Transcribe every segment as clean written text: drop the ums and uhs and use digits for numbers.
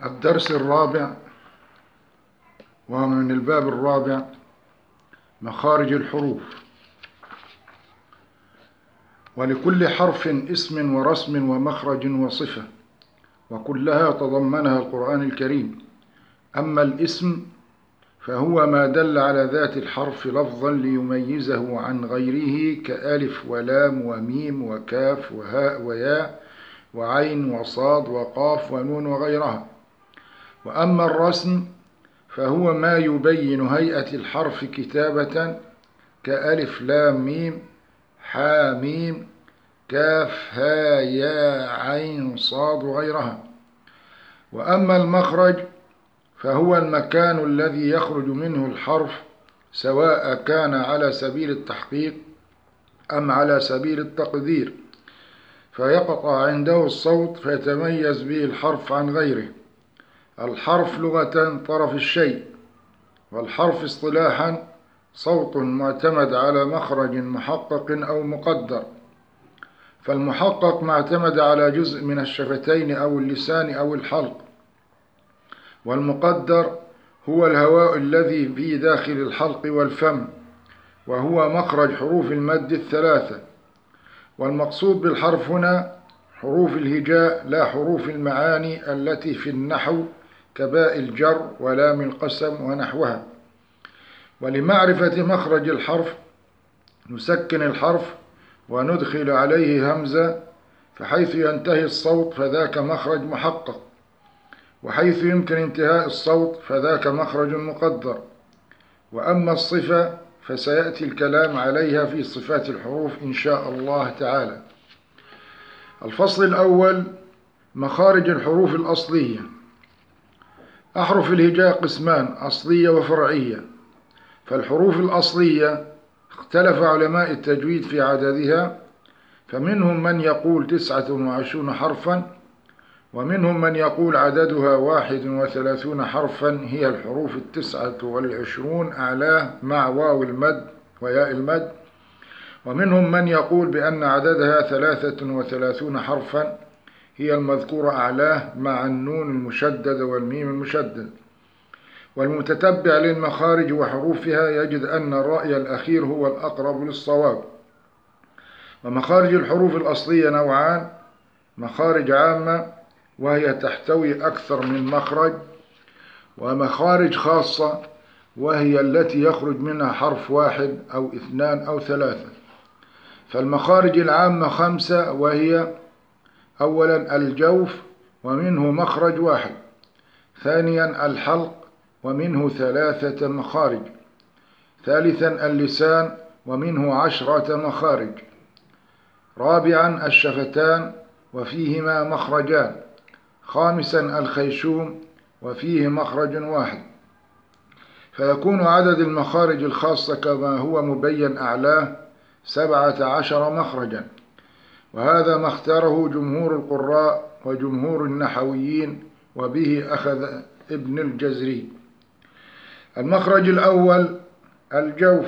الدرس الرابع، ومن الباب الرابع، مخارج الحروف. ولكل حرف اسم ورسم ومخرج وصفة، وكلها تضمنها القرآن الكريم. أما الاسم فهو ما دل على ذات الحرف لفظا ليميزه عن غيره، كألف ولام وميم وكاف وهاء وياء وعين وصاد وقاف ونون وغيرها. وأما الرسم فهو ما يبين هيئة الحرف كتابة، كألف لام ميم حاميم كاف ها يا عين صاد وغيرها. وأما المخرج فهو المكان الذي يخرج منه الحرف، سواء كان على سبيل التحقيق أم على سبيل التقدير، فيقطع عنده الصوت فيتميز به الحرف عن غيره. الحرف لغة طرف الشيء، والحرف اصطلاحا صوت معتمد على مخرج محقق أو مقدر. فالمحقق ما اعتمد على جزء من الشفتين أو اللسان أو الحلق، والمقدر هو الهواء الذي في داخل الحلق والفم، وهو مخرج حروف المد الثلاثة. والمقصود بالحرف هنا حروف الهجاء، لا حروف المعاني التي في النحو كباء الجر ولام القسم ونحوها. ولمعرفة مخرج الحرف نسكن الحرف وندخل عليه همزة، فحيث ينتهي الصوت فذاك مخرج محقق، وحيث يمكن انتهاء الصوت فذاك مخرج مقدر. وأما الصفة فسيأتي الكلام عليها في صفات الحروف إن شاء الله تعالى. الفصل الأول، مخارج الحروف الأصلية. أحرف الهجاء قسمان، أصلية وفرعية. فالحروف الأصلية اختلف علماء التجويد في عددها، فمنهم من يقول 29 حرفا، ومنهم من يقول عددها 31 حرفا، هي الحروف 29 أعلاه مع واو المد وياء المد. ومنهم من يقول بأن عددها 33 حرفا، هي المذكورة أعلاه مع النون المشددة والميم المشدد. والمتتبع للمخارج وحروفها يجد أن الرأي الأخير هو الأقرب للصواب. ومخارج الحروف الأصلية نوعان: مخارج عامة وهي تحتوي أكثر من مخرج، ومخارج خاصة وهي التي يخرج منها حرف واحد أو اثنان أو ثلاثة. فالمخارج العامة 5، وهي: أولا الجوف ومنه مخرج واحد، ثانيا الحلق ومنه 3 مخارج، ثالثا اللسان ومنه 10 مخارج، رابعا الشفتان وفيهما مخرجان، خامسا الخيشوم وفيه مخرج واحد. فيكون عدد المخارج الخاصة كما هو مبين أعلاه 17 مخرجا، وهذا ما اختاره جمهور القراء وجمهور النحويين، وبه أخذ ابن الجزري. المخرج الأول الجوف.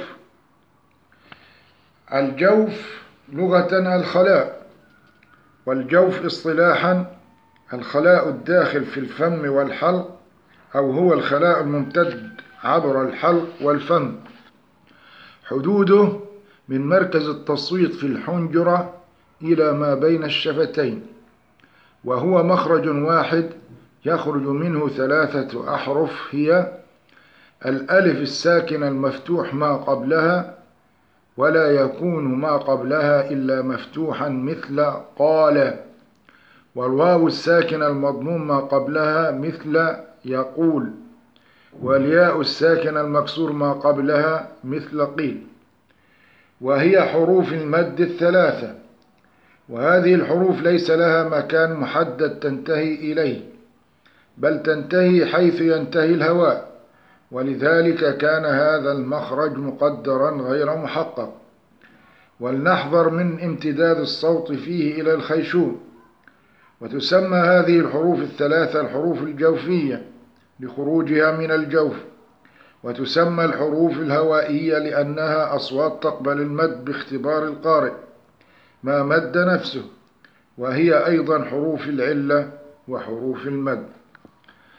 الجوف لغة الخلاء، والجوف اصطلاحا الخلاء الداخل في الفم والحلق، أو هو الخلاء الممتد عبر الحلق والفم. حدوده من مركز التصويت في الحنجرة إلى ما بين الشفتين، وهو مخرج واحد يخرج منه 3 أحرف، هي الألف الساكن المفتوح ما قبلها، ولا يكون ما قبلها إلا مفتوحا مثل قال، والواو الساكن المضموم ما قبلها مثل يقول، والياء الساكن المكسور ما قبلها مثل قيل. وهي حروف المد الثلاثة، وهذه الحروف ليس لها مكان محدد تنتهي إليه، بل تنتهي حيث ينتهي الهواء، ولذلك كان هذا المخرج مقدرا غير محقق. ولنحذر من امتداد الصوت فيه إلى الخيشوم. وتسمى هذه الحروف الثلاثة الحروف الجوفية لخروجها من الجوف، وتسمى الحروف الهوائية لأنها أصوات تقبل المد باختبار القارئ ما مد نفسه، وهي أيضا حروف العلة وحروف المد.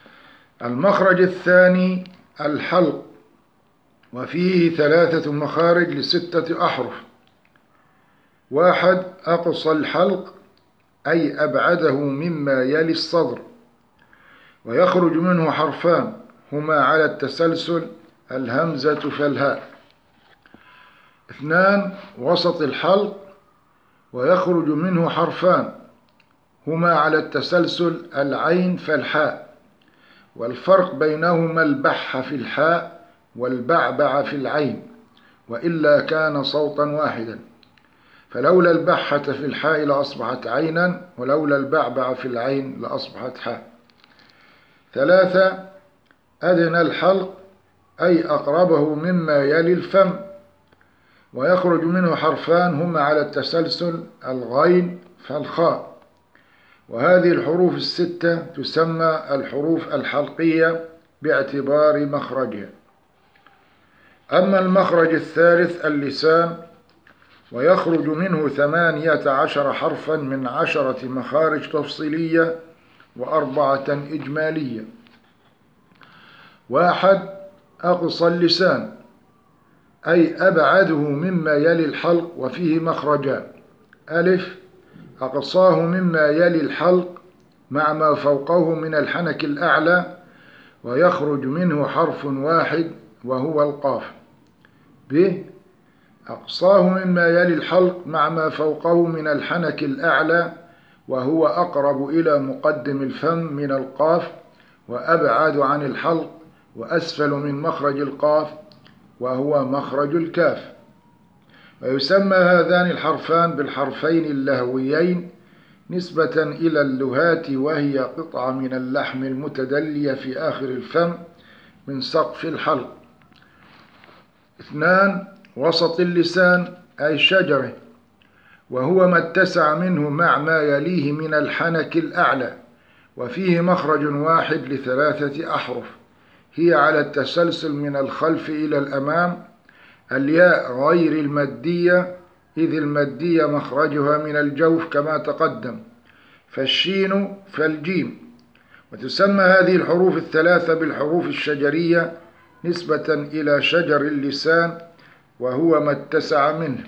المخرج الثاني الحلق، وفيه 3 مخارج ل6 أحرف. 1 أقصى الحلق أي أبعده مما يلي الصدر، ويخرج منه حرفان هما على التسلسل الهمزة فالهاء. 2 وسط الحلق، ويخرج منه حرفان هما على التسلسل العين فالحاء، والفرق بينهما البح في الحاء والبعبع في العين، وإلا كان صوتا واحدا، فلولا البحة في الحاء لأصبحت عينا، ولولا البعبع في العين لأصبحت حاء. 3 أدنى الحلق أي أقربه مما يلي الفم، ويخرج منه حرفان هما على التسلسل الغين فالخاء، وهذه الحروف ال6 تسمى الحروف الحلقية باعتبار مخرجها. أما المخرج الثالث اللسان، ويخرج منه 18 حرفا من 10 مخارج تفصيلية و4 إجمالية. 1 أقصى اللسان أي أبعده مما يلي الحلق، وفيه مخرجان: ألف أقصاه مما يلي الحلق مع ما فوقه من الحنك الأعلى، ويخرج منه حرف واحد وهو القاف. ب أقصاه مما يلي الحلق مع ما فوقه من الحنك الأعلى، وهو أقرب إلى مقدم الفم من القاف، وأبعد عن الحلق وأسفل من مخرج القاف، وهو مخرج الكاف. ويسمى هذان الحرفان بالحرفين اللهويين نسبة إلى اللهات، وهي قطعة من اللحم المتدلية في آخر الفم من سقف الحلق. 2 وسط اللسان أي شجره، وهو ما اتسع منه مع ما يليه من الحنك الأعلى، وفيه مخرج واحد ل3 أحرف، هي على التسلسل من الخلف إلى الأمام. الياء غير المادية، إذ المادية مخرجها من الجوف كما تقدم، فالشين فالجيم. وتسمى هذه الحروف ال3 بالحروف الشجرية نسبة إلى شجر اللسان، وهو ما اتسع منه.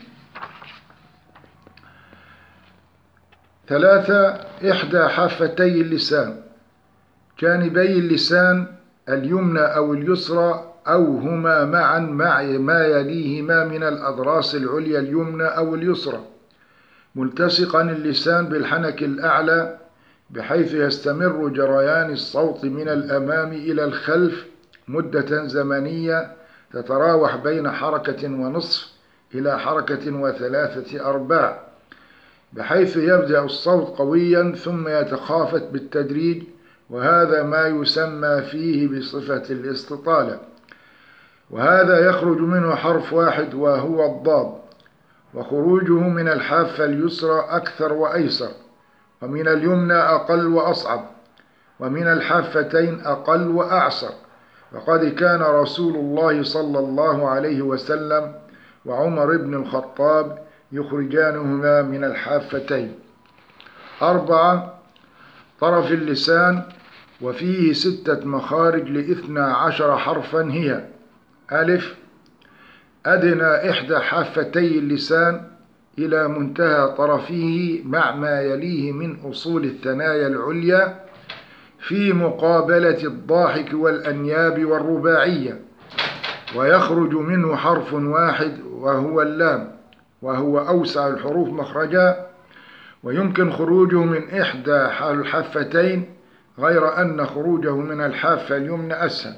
3 إحدى حافتي اللسان، جانبي اللسان اليمنى أو اليسرى أو هما معا مع ما يليهما من الأضراس العليا اليمنى أو اليسرى، ملتصقا اللسان بالحنك الأعلى، بحيث يستمر جريان الصوت من الأمام إلى الخلف مدة زمنية تتراوح بين حركة ونصف إلى حركة و3/4، بحيث يبدأ الصوت قويا ثم يتخافت بالتدريج، وهذا ما يسمى فيه بصفة الاستطالة. وهذا يخرج منه حرف واحد وهو الضاد، وخروجه من الحافة اليسرى أكثر وأيسر، ومن اليمنى أقل وأصعب، ومن الحافتين أقل وأعسر. وقد كان رسول الله صلى الله عليه وسلم وعمر بن الخطاب يخرجانهما من الحافتين. 4 طرف اللسان، وفيه 6 مخارج ل12 حرفا، هي: ألف أدنى إحدى حافتي اللسان إلى منتهى طرفه مع ما يليه من أصول الثنايا العليا في مقابلة الضاحك والأنياب والرباعية، ويخرج منه حرف واحد وهو اللام، وهو أوسع الحروف مخرجا، ويمكن خروجه من إحدى الحافتين، غير أن خروجه من الحافة اليمنى أسهل.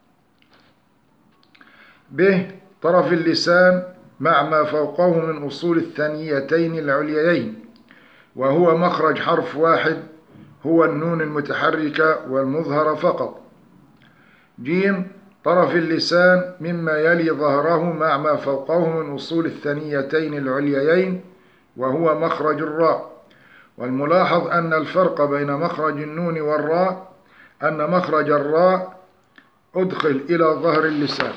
ب طرف اللسان مع ما فوقه من أصول الثنيتين العليين، وهو مخرج حرف واحد، هو النون المتحركة والمظهرة فقط. ج طرف اللسان مما يلي ظهره مع ما فوقه من أصول الثنيتين العليين، وهو مخرج الراء. والملاحظ أن الفرق بين مخرج النون والراء أن مخرج الراء أدخل إلى ظهر اللسان.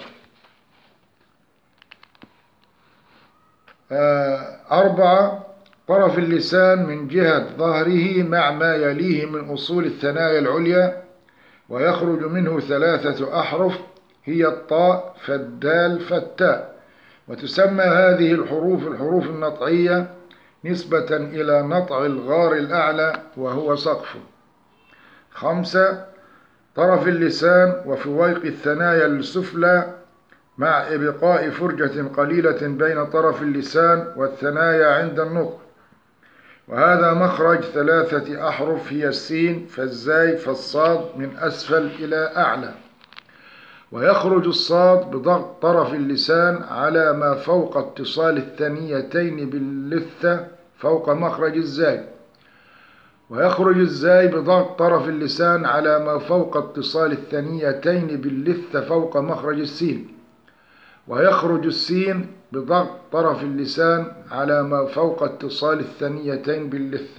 4 طرف اللسان من جهة ظهره مع ما يليه من أصول الثنايا العليا، ويخرج منه 3 أحرف هي الطاء فالدال فالتاء. وتسمى هذه الحروف الحروف النطعية نسبة إلى نطع الغار الأعلى وهو سقفه. 5. طرف اللسان وفويق الثنايا السفلى مع إبقاء فرجة قليلة بين طرف اللسان والثنايا عند النطق، وهذا مخرج 3 أحرف هي السين فالزاي فالصاد من أسفل إلى أعلى. ويخرج الصاد بضغط طرف اللسان على ما فوق اتصال الثنيتين باللثة فوق مخرج الزاي. ويخرج الزاي بضغط طرف اللسان على ما فوق اتصال الثنيتين باللثة فوق مخرج السين. ويخرج السين بضغط طرف اللسان على ما فوق اتصال الثنيتين باللثة.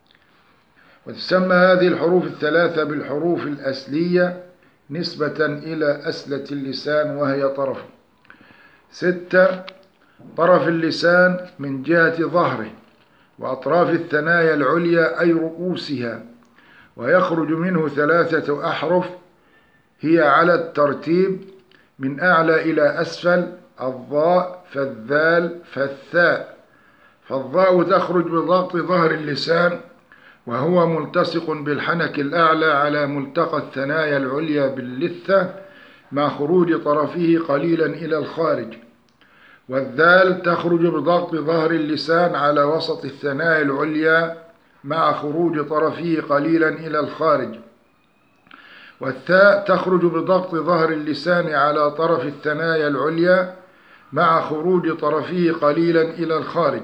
وتسمى هذه الحروف الثلاثة بالحروف الأسلية نسبة إلى أسلة اللسان وهي طرفه. 6. طرف اللسان من جهة ظهره وأطراف الثنايا العليا أي رؤوسها، ويخرج منه 3 أحرف هي على الترتيب من أعلى إلى أسفل الضاء فالذال فالثاء. فالضاء تخرج بضغط ظهر اللسان وهو ملتصق بالحنك الأعلى على ملتقى الثنايا العليا باللثة مع خروج طرفه قليلا إلى الخارج. والذال تخرج بضغط ظهر اللسان على وسط الثنايا العليا مع خروج طرفه قليلا إلى الخارج. والثاء تخرج بضغط ظهر اللسان على طرف الثنايا العليا مع خروج طرفه قليلا إلى الخارج.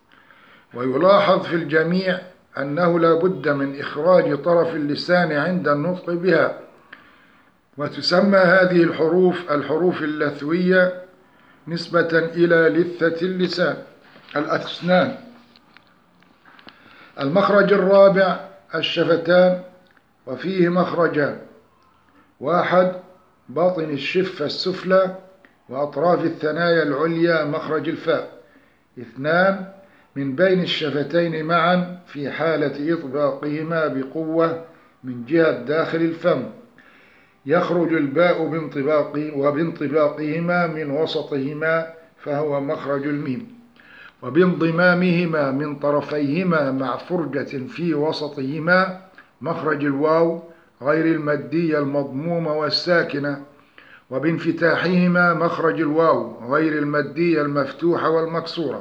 ويلاحظ في الجميع أنه لا بد من إخراج طرف اللسان عند النطق بها. وتسمى هذه الحروف الحروف اللثوية نسبة إلى لثة اللسان. الأسنان. المخرج الرابع الشفتان، وفيه مخرجان: 1. باطن الشفة السفلى وأطراف الثنايا العليا مخرج الفاء. 2. من بين الشفتين معا في حالة إطباقهما بقوة من جهة داخل الفم، يخرج الباء وبانطباقهما من وسطهما فهو مخرج الميم، وبانضمامهما من طرفيهما مع فرجة في وسطهما مخرج الواو غير المادية المضمومة والساكنة، وبانفتاحهما مخرج الواو غير المادية المفتوحة والمكسورة.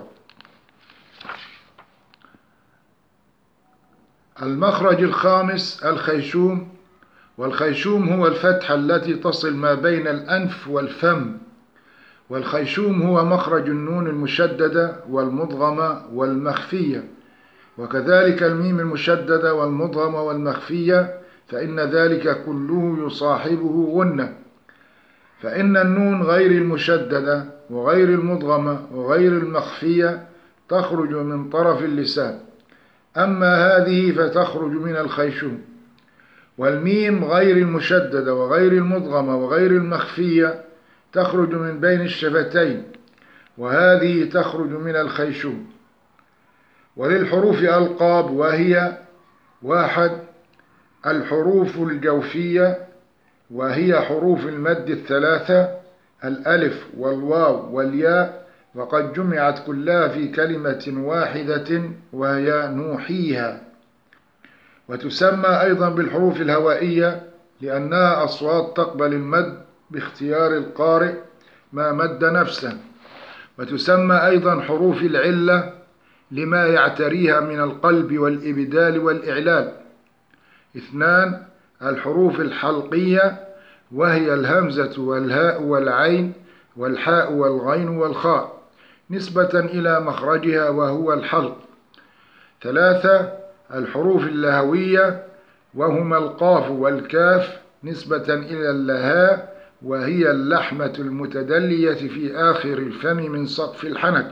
المخرج الخامس الخيشوم، والخيشوم هو الفتحة التي تصل ما بين الأنف والفم. والخيشوم هو مخرج النون المشددة والمدغمة والمخفية، وكذلك الميم المشددة والمدغمة والمخفية، فإن ذلك كله يصاحبه غنة. فإن النون غير المشددة وغير المدغمة وغير المخفية تخرج من طرف اللسان، أما هذه فتخرج من الخيشوم. والميم غير المشددة وغير المدغمة وغير المخفية تخرج من بين الشفتين، وهذه تخرج من الخيشوم. وللحروف ألقاب، وهي: 1. الحروف الجوفية، وهي حروف المد الثلاثة الألف والواو والياء، وقد جمعت كلها في كلمة واحدة وهي نوحيها. وتسمى أيضا بالحروف الهوائية لأنها أصوات تقبل المد باختيار القارئ ما مد نفسه. وتسمى أيضا حروف العلة لما يعتريها من القلب والإبدال والإعلال. 2. الحروف الحلقية، وهي الهمزة والهاء والعين والحاء والغين والخاء نسبة إلى مخرجها وهو الحلق. 3. الحروف اللهوية، وهما القاف والكاف نسبة إلى اللهاء، وهي اللحمة المتدلية في آخر الفم من سقف الحنك.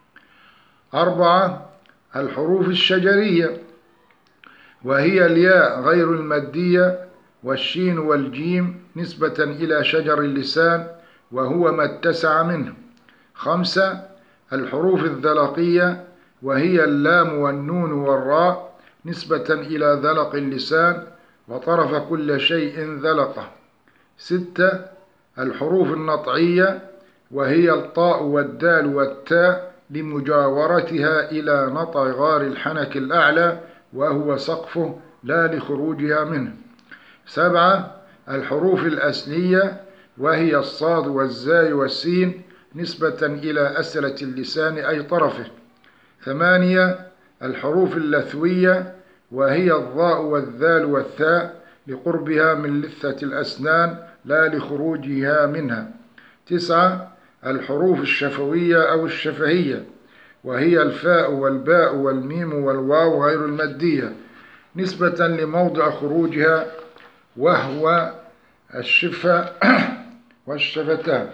4. الحروف الشجرية، وهي الياء غير المادية والشين والجيم نسبة إلى شجر اللسان وهو ما اتسع منه. 5. الحروف الذلقية، وهي اللام والنون والراء نسبة إلى ذلق اللسان وطرف كل شيء ذلقه. 6. الحروف النطعية، وهي الطاء والدال والتاء لمجاورتها إلى نطع غار الحنك الأعلى وهو سقفه لا لخروجها منه. 7. الحروف الأسلية، وهي الصاد والزاي والسين نسبة إلى أسلة اللسان أي طرفه. 8. الحروف اللثوية، وهي الضاء والذال والثاء لقربها من لثة الأسنان لا لخروجها منها. 9. الحروف الشفوية أو الشفهية، وهي الفاء والباء والميم والواو غير المادية نسبة لموضع خروجها وهو الشفة والشفتان.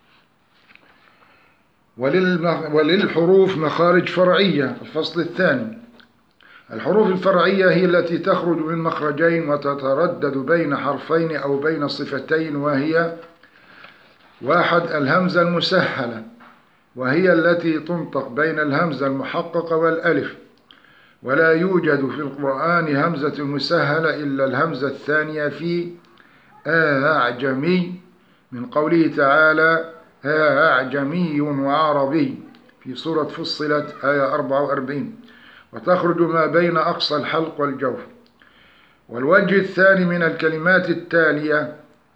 وللحروف مخارج فرعية. الفصل الثاني. الحروف الفرعية هي التي تخرج من مخرجين وتتردد بين حرفين أو بين صفتين، وهي: 1. الهمزة المسهلة، وهي التي تنطق بين الهمزة المحققة والألف، ولا يوجد في القرآن همزة مسهلة إلا الهمزة الثانية في أعجمي، من قوله تعالى أعجمي وعربي في سورة فصلت آية 44، وتخرج ما بين أقصى الحلق والجوف. والوجه الثاني من الكلمات التالية: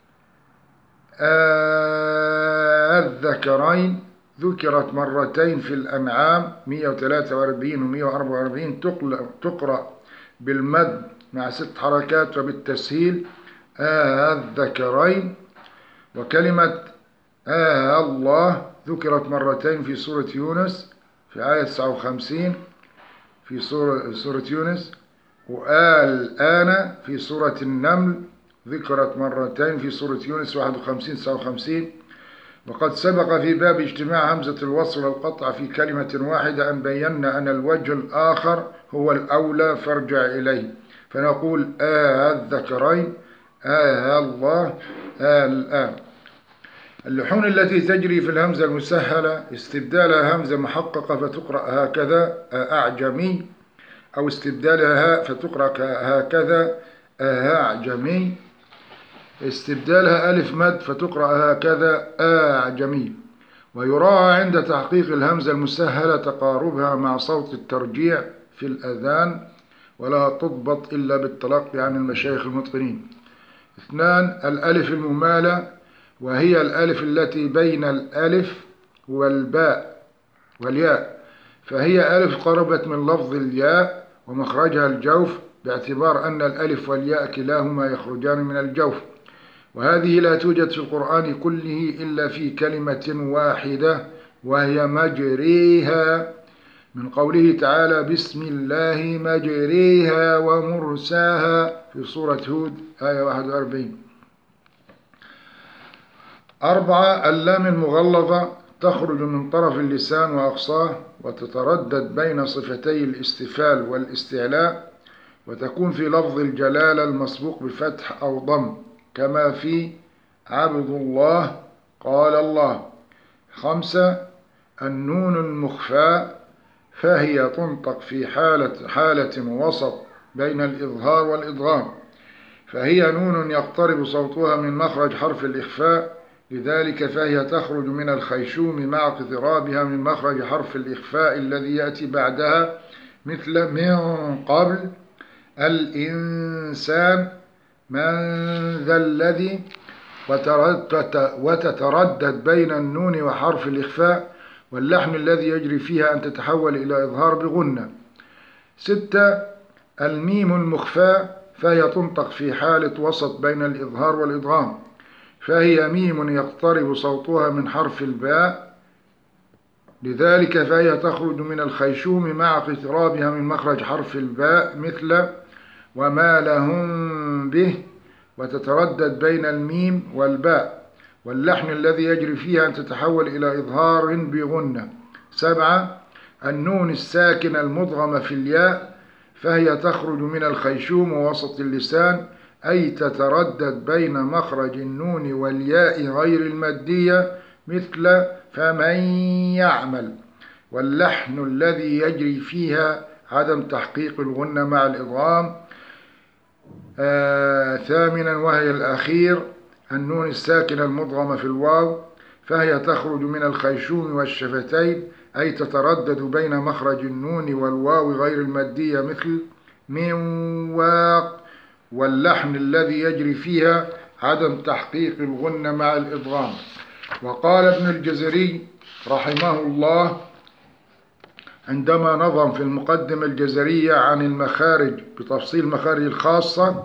الذكرين ذكرت مرتين في الأنعام 143 و 144 تقرأ بالمد مع 6 حركات وبالتسهيل الذكرين. وكلمة الله ذكرت مرتين في سورة يونس في آية 59 في سورة يونس، والآن في سورة النمل ذكرت مرتين في سورة يونس 51 59. وقد سبق في باب اجتماع همزة الوصل والقطع في كلمة واحدة أن بينا أن الوجه الآخر هو الأولى فارجع إليه، فنقول الذكرين الله الآن. اللحون التي تجري في الهمزة المسهلة: استبدالها همزة محققة فتقرأ هكذا أعجمي، أو استبدالها هاء فتقرأ هكذا أعجمي، استبدالها ألف مد فتقرأ هكذا أعجمي. ويراعى عند تحقيق الهمزة المسهلة تقاربها مع صوت الترجيع في الأذان، ولا تضبط إلا بالتلقي عن المشايخ المتقنين. 2. الألف الممالة، وهي الألف التي بين الألف والباء والياء، فهي ألف قربت من لفظ الياء ومخرجها الجوف، باعتبار أن الألف والياء كلاهما يخرجان من الجوف، وهذه لا توجد في القرآن كله إلا في كلمة واحدة وهي مجريها، من قوله تعالى بسم الله مجريها ومرساها في سورة هود آية 41. 4. اللام المغلظة تخرج من طرف اللسان وأقصاه وتتردد بين صفتي الاستفال والاستعلاء، وتكون في لفظ الجلالة المسبوق بفتح أو ضم، كما في عبد الله قال الله. 5. النون المخفاة، فهي تنطق في حالة وسط بين الإظهار والإدغام، فهي نون يقترب صوتها من مخرج حرف الإخفاء، لذلك فهي تخرج من الخيشوم مع اقترابها من مخرج حرف الإخفاء الذي يأتي بعدها، مثل من قبل الإنسان من ذا الذي، وتتردد بين النون وحرف الإخفاء، واللحن الذي يجري فيها أن تتحول إلى إظهار بغنة. 6. الميم المخفاة، فهي تنطق في حالة وسط بين الإظهار والإدغام، فهي ميم يقترب صوتها من حرف الباء، لذلك فهي تخرج من الخيشوم مع اقترابها من مخرج حرف الباء، مثل وما لهم به، وتتردد بين الميم والباء، واللحن الذي يجري فيها أن تتحول إلى إظهار بغنة. 7. النون الساكنة المدغمة في الياء، فهي تخرج من الخيشوم ووسط اللسان، أي تتردد بين مخرج النون والياء غير المادية، مثل فمن يعمل، واللحن الذي يجري فيها عدم تحقيق الغنة مع الإدغام. ثامنا وهي الأخير النون الساكنة المدغمة في الواو، فهي تخرج من الخيشوم والشفتين، أي تتردد بين مخرج النون والواو غير المادية مثل من واق، واللحن الذي يجري فيها عدم تحقيق الغنة مع الإدغام. وقال ابن الجزري رحمه الله عندما نظم في المقدمة الجزرية عن المخارج بتفصيل مخارج الخاصة،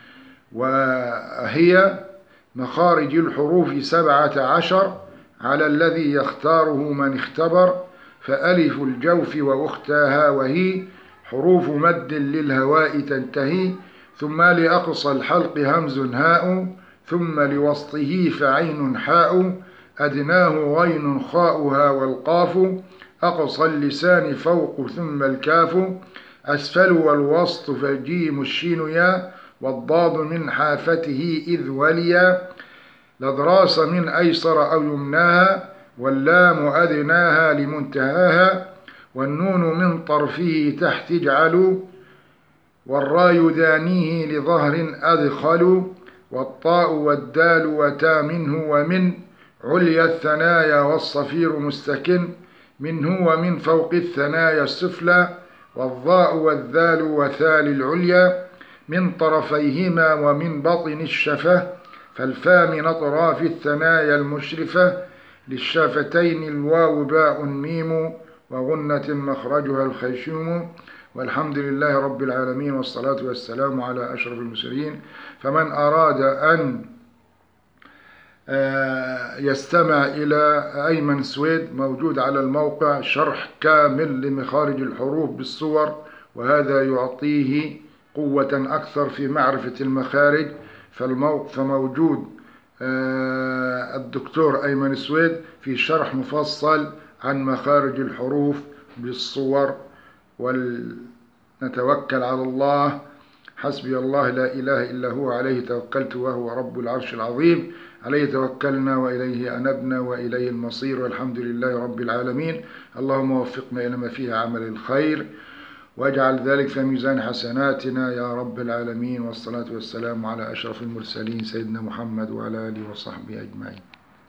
وهي مخارج الحروف 17 على الذي يختاره من اختبر، فألف الجوف وأختاها وهي حروف مد للهواء تنتهي، ثم لأقصى الحلق همز هاء، ثم لوسطه فعين حاء، أدناه غين خاؤها والقاف، أقصى اللسان فوق ثم الكاف، أسفل والوسط فالجيم الشين يا، والضاد من حافته إذ وليا، لدراس من أيسر أو يمناها، واللام أدناها لمنتهاها، والنون من طرفه تحت اجعلوا، والراء دانيه لظهر أدخلوا، والطاء والدال وتا منه ومن عليا الثنايا والصفير مستكن منه، ومن فوق الثنايا السفلى، والظاء والذال وثال العليا من طرفيهما ومن بطن الشفة، فالفاء من أطراف الثنايا المشرفة، للشفتين الواو باء ميم، وغنة مخرجها الخيشوم. والحمد لله رب العالمين، والصلاة والسلام على أشرف المرسلين. فمن أراد أن يستمع إلى أيمن سويد، موجود على الموقع شرح كامل لمخارج الحروف بالصور، وهذا يعطيه قوة أكثر في معرفة المخارج. فموجود الدكتور أيمن سويد في شرح مفصل عن مخارج الحروف بالصور. ونتوكل على الله، حسبي الله لا إله إلا هو، عليه توكلت وهو رب العرش العظيم، عليه توكلنا وإليه أنبنا وإليه المصير، والحمد لله رب العالمين. اللهم وفقنا إلى ما فيه عمل الخير، واجعل ذلك في ميزان حسناتنا يا رب العالمين. والصلاة والسلام على أشرف المرسلين سيدنا محمد وعلى آله وصحبه أجمعين.